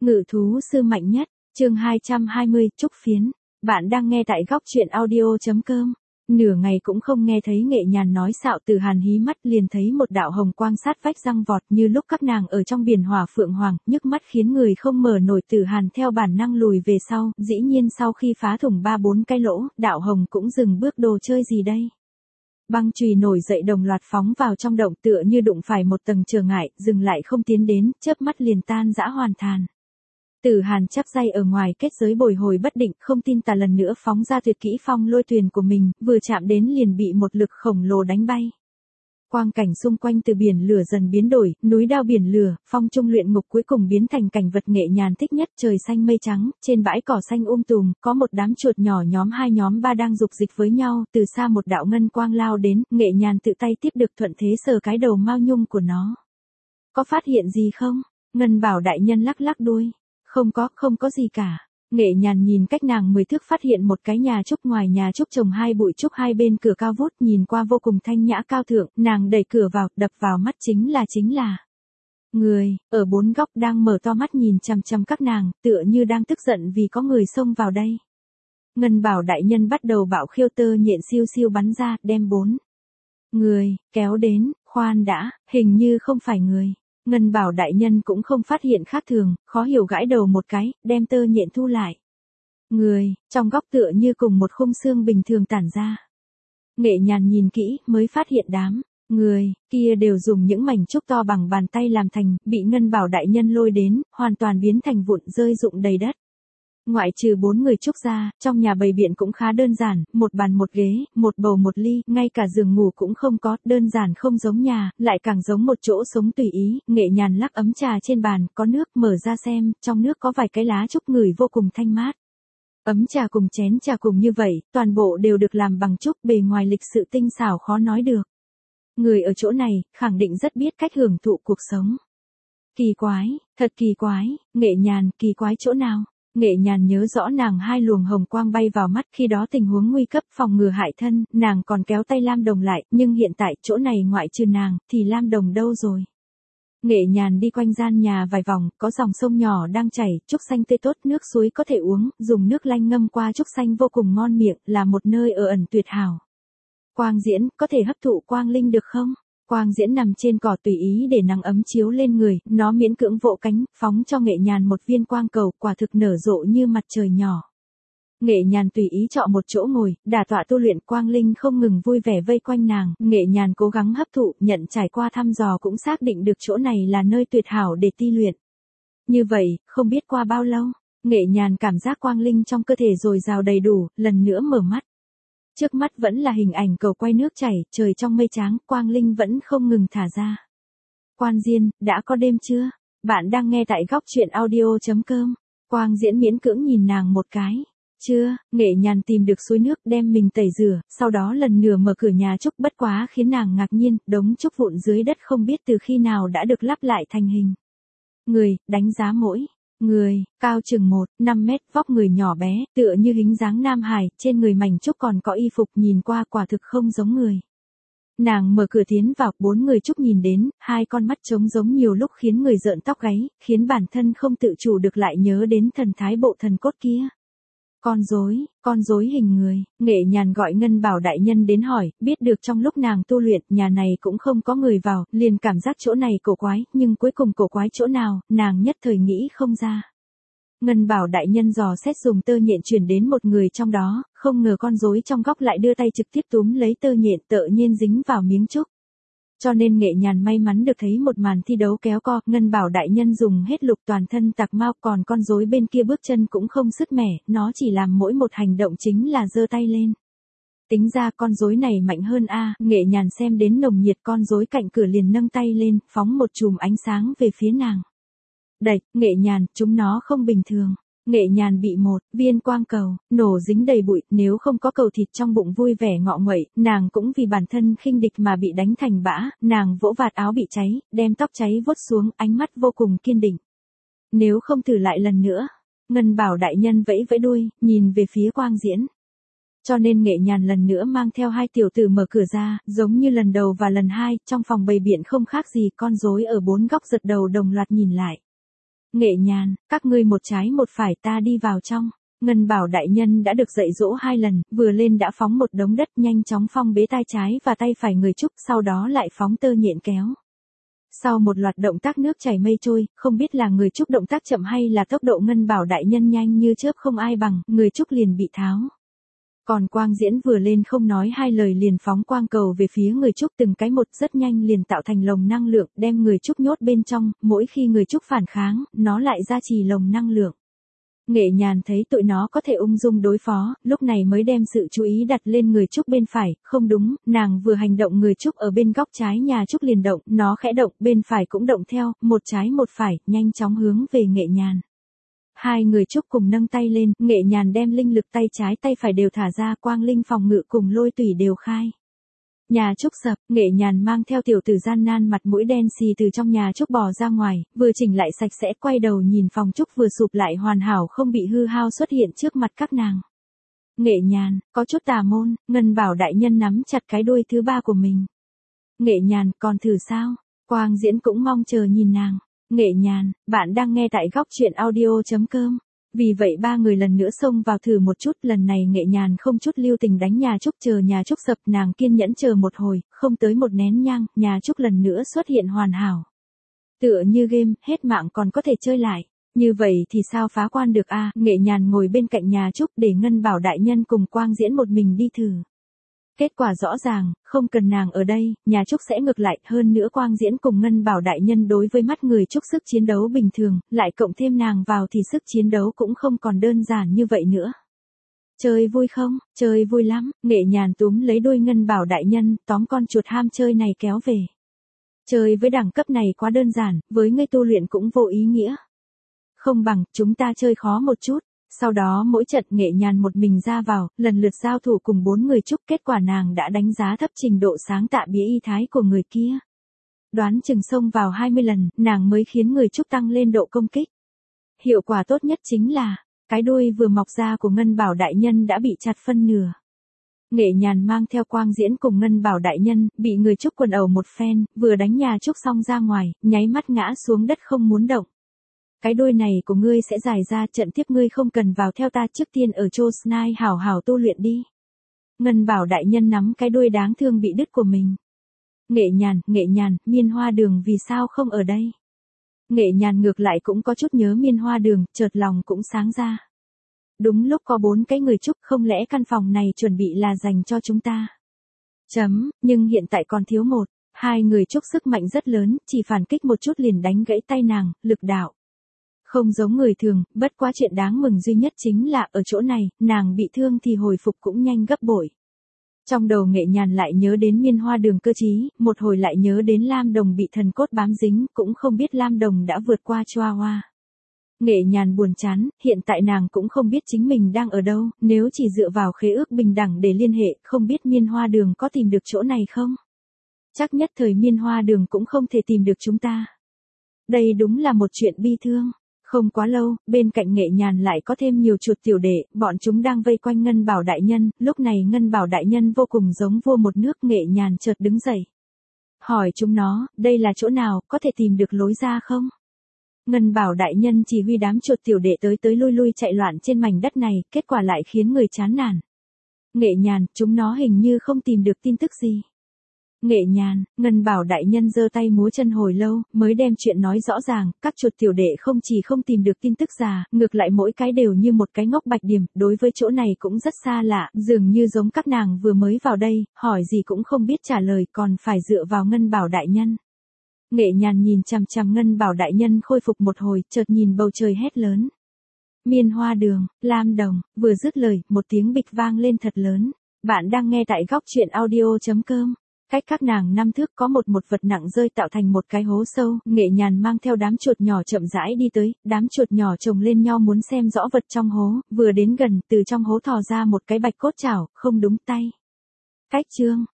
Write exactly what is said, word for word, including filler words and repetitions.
Ngự thú sư mạnh nhất, chương hai trăm hai mươi, trúc phiến. Bạn đang nghe tại góc truyện audio.com. Nửa ngày cũng không nghe thấy Nghệ Nhàn nói xạo Từ Hàn hí mắt liền thấy một đạo hồng quang sát vách răng vọt như lúc các nàng ở trong biển hỏa phượng hoàng, nhức mắt khiến người không mở nổi. Từ Hàn theo bản năng lùi về sau, dĩ nhiên sau khi phá thủng ba bốn cái lỗ, đạo hồng cũng dừng bước. Đồ chơi gì đây? Băng chùy nổi dậy đồng loạt phóng vào trong động tựa như đụng phải một tầng trở ngại, dừng lại không tiến đến, chớp mắt liền tan rã hoàn tàn. Từ Hàn chắp tay ở ngoài kết giới bồi hồi bất định, không tin tà lần nữa phóng ra tuyệt kỹ phong lôi tuyền của mình, vừa chạm đến liền bị một lực khổng lồ đánh bay. Quang cảnh xung quanh từ biển lửa dần biến đổi, núi đao biển lửa, phong trung luyện ngục cuối cùng biến thành cảnh vật Nghệ Nhàn thích nhất. Trời xanh mây trắng, trên bãi cỏ xanh um tùm, có một đám chuột nhỏ nhóm hai nhóm ba đang dục dịch với nhau. Từ xa một đạo ngân quang lao đến, Nghệ Nhàn tự tay tiếp được thuận thế sờ cái đầu mao nhung của nó. Có phát hiện gì không? Ngân Bảo đại nhân lắc lắc đuôi. Không có, không có gì cả. Nghệ Nhàn nhìn cách nàng mười thước phát hiện một cái nhà trúc, ngoài nhà trúc trồng hai bụi trúc, hai bên cửa cao vút, nhìn qua vô cùng thanh nhã cao thượng. Nàng đẩy cửa vào, đập vào mắt chính là chính là người ở bốn góc đang mở to mắt nhìn chằm chằm các nàng, tựa như đang tức giận vì có người xông vào đây. Ngân Bảo đại nhân bắt đầu bạo khiêu, tơ nhện siêu siêu bắn ra, đem bốn người kéo đến. Khoan đã, hình như không phải người. Ngân Bảo đại nhân cũng không phát hiện khác thường, khó hiểu gãi đầu một cái, đem tơ nhện thu lại. Người, trong góc tựa như cùng một khung xương bình thường tản ra. Nghệ Nhàn nhìn kỹ, mới phát hiện đám người kia đều dùng những mảnh trúc to bằng bàn tay làm thành, bị Ngân Bảo đại nhân lôi đến, hoàn toàn biến thành vụn rơi rụng đầy đất. Ngoại trừ bốn người trúc ra, trong nhà bày biện cũng khá đơn giản, một bàn một ghế, một bầu một ly, ngay cả giường ngủ cũng không có, đơn giản không giống nhà, lại càng giống một chỗ sống tùy ý. Nghệ Nhàn lắc ấm trà trên bàn, có nước, mở ra xem, trong nước có vài cái lá trúc ngửi vô cùng thanh mát. Ấm trà cùng chén trà cùng như vậy, toàn bộ đều được làm bằng trúc, bề ngoài lịch sự tinh xảo khó nói được. Người ở chỗ này, khẳng định rất biết cách hưởng thụ cuộc sống. Kỳ quái, thật kỳ quái. Nghệ Nhàn, kỳ quái chỗ nào? Nghệ Nhàn nhớ rõ nàng hai luồng hồng quang bay vào mắt, khi đó tình huống nguy cấp phòng ngừa hại thân, nàng còn kéo tay Lam Đồng lại, nhưng hiện tại chỗ này ngoại trừ nàng, thì Lam Đồng đâu rồi? Nghệ Nhàn đi quanh gian nhà vài vòng, có dòng sông nhỏ đang chảy, trúc xanh tươi tốt, nước suối có thể uống, dùng nước lanh ngâm qua trúc xanh vô cùng ngon miệng, là một nơi ở ẩn tuyệt hảo. Quang Diễn, có thể hấp thụ quang linh được không? Quang Diễn nằm trên cỏ tùy ý để nắng ấm chiếu lên người, nó miễn cưỡng vỗ cánh, phóng cho Nghệ Nhàn một viên quang cầu, quả thực nở rộ như mặt trời nhỏ. Nghệ Nhàn tùy ý chọn một chỗ ngồi, đả tọa tu luyện, quang linh không ngừng vui vẻ vây quanh nàng. Nghệ Nhàn cố gắng hấp thụ, nhận trải qua thăm dò cũng xác định được chỗ này là nơi tuyệt hảo để ti luyện. Như vậy, không biết qua bao lâu, Nghệ Nhàn cảm giác quang linh trong cơ thể dồi dào đầy đủ, lần nữa mở mắt. Trước mắt vẫn là hình ảnh cầu quay nước chảy, trời trong mây trắng, quang linh vẫn không ngừng thả ra. Quan Diên, đã có đêm chưa? Bạn đang nghe tại góc truyện audio.com. Quang Diễn miễn cưỡng nhìn nàng một cái. Chưa, Nghệ Nhàn tìm được suối nước, đem mình tẩy rửa, sau đó lần nửa mở cửa nhà trúc, bất quá khiến nàng ngạc nhiên, đống trúc vụn dưới đất không biết từ khi nào đã được lắp lại thành hình. Người, đánh giá mỗi người, cao chừng một phẩy năm mét, vóc người nhỏ bé, tựa như hình dáng nam hài, trên người mảnh trúc còn có y phục, nhìn qua quả thực không giống người. Nàng mở cửa tiến vào, bốn người trúc nhìn đến, hai con mắt trống giống nhiều lúc khiến người rợn tóc gáy, khiến bản thân không tự chủ được lại nhớ đến thần thái bộ thần cốt kia. Con rối, con rối hình người. Nghệ Nhàn gọi Ngân Bảo đại nhân đến hỏi, biết được trong lúc nàng tu luyện, nhà này cũng không có người vào, liền cảm giác chỗ này cổ quái, nhưng cuối cùng cổ quái chỗ nào, nàng nhất thời nghĩ không ra. Ngân Bảo đại nhân dò xét dùng tơ nhện chuyển đến một người trong đó, không ngờ con rối trong góc lại đưa tay trực tiếp túm lấy tơ nhện, tự nhiên dính vào miếng trúc. Cho nên Nghệ Nhàn may mắn được thấy một màn thi đấu kéo co, Ngân Bảo đại nhân dùng hết lục toàn thân tạc mao, còn con rối bên kia bước chân cũng không sứt mẻ, nó chỉ làm mỗi một hành động chính là giơ tay lên. Tính ra con rối này mạnh hơn a. Nghệ Nhàn xem đến nồng nhiệt, con rối cạnh cửa liền nâng tay lên, phóng một chùm ánh sáng về phía nàng. Đẩy, Nghệ Nhàn, chúng nó không bình thường. Nghệ Nhàn bị một viên quang cầu nổ dính đầy bụi, nếu không có cầu thịt trong bụng vui vẻ ngọ nguậy, nàng cũng vì bản thân khinh địch mà bị đánh thành bã. Nàng vỗ vạt áo bị cháy, đem tóc cháy vuốt xuống, ánh mắt vô cùng kiên định. Nếu không thử lại lần nữa. Ngân Bảo đại nhân vẫy vẫy đuôi, nhìn về phía Quang Diễn. Cho nên Nghệ Nhàn lần nữa mang theo hai tiểu tử mở cửa ra, giống như lần đầu và lần hai, trong phòng bày biện không khác gì, con rối ở bốn góc giật đầu đồng loạt nhìn lại. Nghệ Nhàn, các ngươi một trái một phải ta đi vào trong. Ngân Bảo đại nhân đã được dạy dỗ hai lần, vừa lên đã phóng một đống đất nhanh chóng phong bế tay trái và tay phải người Trúc, sau đó lại phóng tơ nhện kéo. Sau một loạt động tác nước chảy mây trôi, không biết là người Trúc động tác chậm hay là tốc độ Ngân Bảo đại nhân nhanh như chớp không ai bằng, người Trúc liền bị tháo. Còn Quang Diễn vừa lên không nói hai lời liền phóng quang cầu về phía người Trúc từng cái một rất nhanh liền tạo thành lồng năng lượng, đem người Trúc nhốt bên trong, mỗi khi người Trúc phản kháng, nó lại ra trì lồng năng lượng. Nghệ Nhàn thấy tụi nó có thể ung dung đối phó, lúc này mới đem sự chú ý đặt lên người Trúc bên phải, không đúng, nàng vừa hành động người Trúc ở bên góc trái nhà Trúc liền động, nó khẽ động, bên phải cũng động theo, một trái một phải, nhanh chóng hướng về Nghệ Nhàn. Hai người Trúc cùng nâng tay lên, Nghệ Nhàn đem linh lực tay trái tay phải đều thả ra, quang linh phòng ngự cùng lôi tủy đều khai. Nhà Trúc sập, Nghệ Nhàn mang theo tiểu tử gian nan mặt mũi đen xì từ trong nhà Trúc bò ra ngoài, vừa chỉnh lại sạch sẽ quay đầu nhìn phòng Trúc vừa sụp lại hoàn hảo không bị hư hao xuất hiện trước mặt các nàng. Nghệ Nhàn, có chút tà môn, Ngân Bảo đại nhân nắm chặt cái đuôi thứ ba của mình. Nghệ Nhàn, còn thử sao? Quang Diễn cũng mong chờ nhìn nàng. Nghệ Nhàn, bạn đang nghe tại góc truyện audio chấm com. Vì vậy ba người lần nữa xông vào thử một chút, lần này Nghệ Nhàn không chút lưu tình đánh nhà Trúc, chờ nhà Trúc sập, nàng kiên nhẫn chờ một hồi, không tới một nén nhang, nhà Trúc lần nữa xuất hiện hoàn hảo. Tựa như game, hết mạng còn có thể chơi lại. Như vậy thì sao phá quan được a? À? Nghệ Nhàn ngồi bên cạnh nhà Trúc để Ngân Bảo đại nhân cùng Quang Diễn một mình đi thử. Kết quả rõ ràng, không cần nàng ở đây, nhà Trúc sẽ ngược lại, hơn nữa Quang Diễn cùng Ngân Bảo đại nhân đối với mắt người Trúc sức chiến đấu bình thường, lại cộng thêm nàng vào thì sức chiến đấu cũng không còn đơn giản như vậy nữa. Chơi vui không? Chơi vui lắm, Nghệ Nhàn túm lấy đuôi Ngân Bảo đại nhân, tóm con chuột ham chơi này kéo về. Chơi với đẳng cấp này quá đơn giản, với ngươi tu luyện cũng vô ý nghĩa. Không bằng, chúng ta chơi khó một chút. Sau đó mỗi trận Nghệ Nhàn một mình ra vào, lần lượt giao thủ cùng bốn người Trúc, kết quả nàng đã đánh giá thấp trình độ sáng tạ bía y thái của người kia. Đoán chừng xông vào hai mươi lần, nàng mới khiến người Trúc tăng lên độ công kích. Hiệu quả tốt nhất chính là, cái đuôi vừa mọc ra của Ngân Bảo đại nhân đã bị chặt phân nửa. Nghệ Nhàn mang theo Quang Diễn cùng Ngân Bảo đại nhân, bị người Trúc quần ẩu một phen, vừa đánh nhà Trúc xong ra ngoài, nháy mắt ngã xuống đất không muốn động. Cái đuôi này của ngươi sẽ dài ra, trận tiếp ngươi không cần vào theo ta, trước tiên ở Chô Snai hảo hảo tu luyện đi. Ngân Bảo đại nhân nắm cái đuôi đáng thương bị đứt của mình. Nghệ Nhàn, Nghệ Nhàn, Miên Hoa Đường vì sao không ở đây? Nghệ Nhàn ngược lại cũng có chút nhớ Miên Hoa Đường, chợt lòng cũng sáng ra. Đúng lúc có bốn cái người Trúc, không lẽ căn phòng này chuẩn bị là dành cho chúng ta? Chấm, nhưng hiện tại còn thiếu một, hai người Trúc sức mạnh rất lớn, chỉ phản kích một chút liền đánh gãy tay nàng, lực đạo. Không giống người thường, bất quá chuyện đáng mừng duy nhất chính là ở chỗ này, nàng bị thương thì hồi phục cũng nhanh gấp bội. Trong đầu Nghệ Nhàn lại nhớ đến Miên Hoa Đường cơ trí, một hồi lại nhớ đến Lam Đồng bị thần cốt bám dính, cũng không biết Lam Đồng đã vượt qua Chihuahua. Nghệ Nhàn buồn chán, hiện tại nàng cũng không biết chính mình đang ở đâu, nếu chỉ dựa vào khế ước bình đẳng để liên hệ, không biết Miên Hoa Đường có tìm được chỗ này không? Chắc nhất thời Miên Hoa Đường cũng không thể tìm được chúng ta. Đây đúng là một chuyện bi thương. Không quá lâu, bên cạnh Nghệ Nhàn lại có thêm nhiều chuột tiểu đệ, bọn chúng đang vây quanh Ngân Bảo đại nhân, lúc này Ngân Bảo đại nhân vô cùng giống vua một nước. Nghệ Nhàn chợt đứng dậy. Hỏi chúng nó, đây là chỗ nào, có thể tìm được lối ra không? Ngân Bảo đại nhân chỉ huy đám chuột tiểu đệ tới tới lui lui chạy loạn trên mảnh đất này, kết quả lại khiến người chán nản. Nghệ Nhàn, chúng nó hình như không tìm được tin tức gì. Nghệ Nhàn, Ngân Bảo đại nhân giơ tay múa chân hồi lâu, mới đem chuyện nói rõ ràng, các chuột tiểu đệ không chỉ không tìm được tin tức già, ngược lại mỗi cái đều như một cái ngốc bạch điểm, đối với chỗ này cũng rất xa lạ, dường như giống các nàng vừa mới vào đây, hỏi gì cũng không biết trả lời, còn phải dựa vào Ngân Bảo đại nhân. Nghệ Nhàn nhìn chằm chằm Ngân Bảo đại nhân khôi phục một hồi, chợt nhìn bầu trời hét lớn. Miên Hoa Đường, Lam Đồng, vừa dứt lời, một tiếng bịch vang lên thật lớn. Bạn đang nghe tại góc truyện audio chấm com. Cách các nàng năm thước có một một vật nặng rơi tạo thành một cái hố sâu, Nghệ Nhàn mang theo đám chuột nhỏ chậm rãi đi tới, đám chuột nhỏ chồng lên nhau muốn xem rõ vật trong hố, vừa đến gần, từ trong hố thò ra một cái bạch cốt chảo, không đúng tay. Cách chương,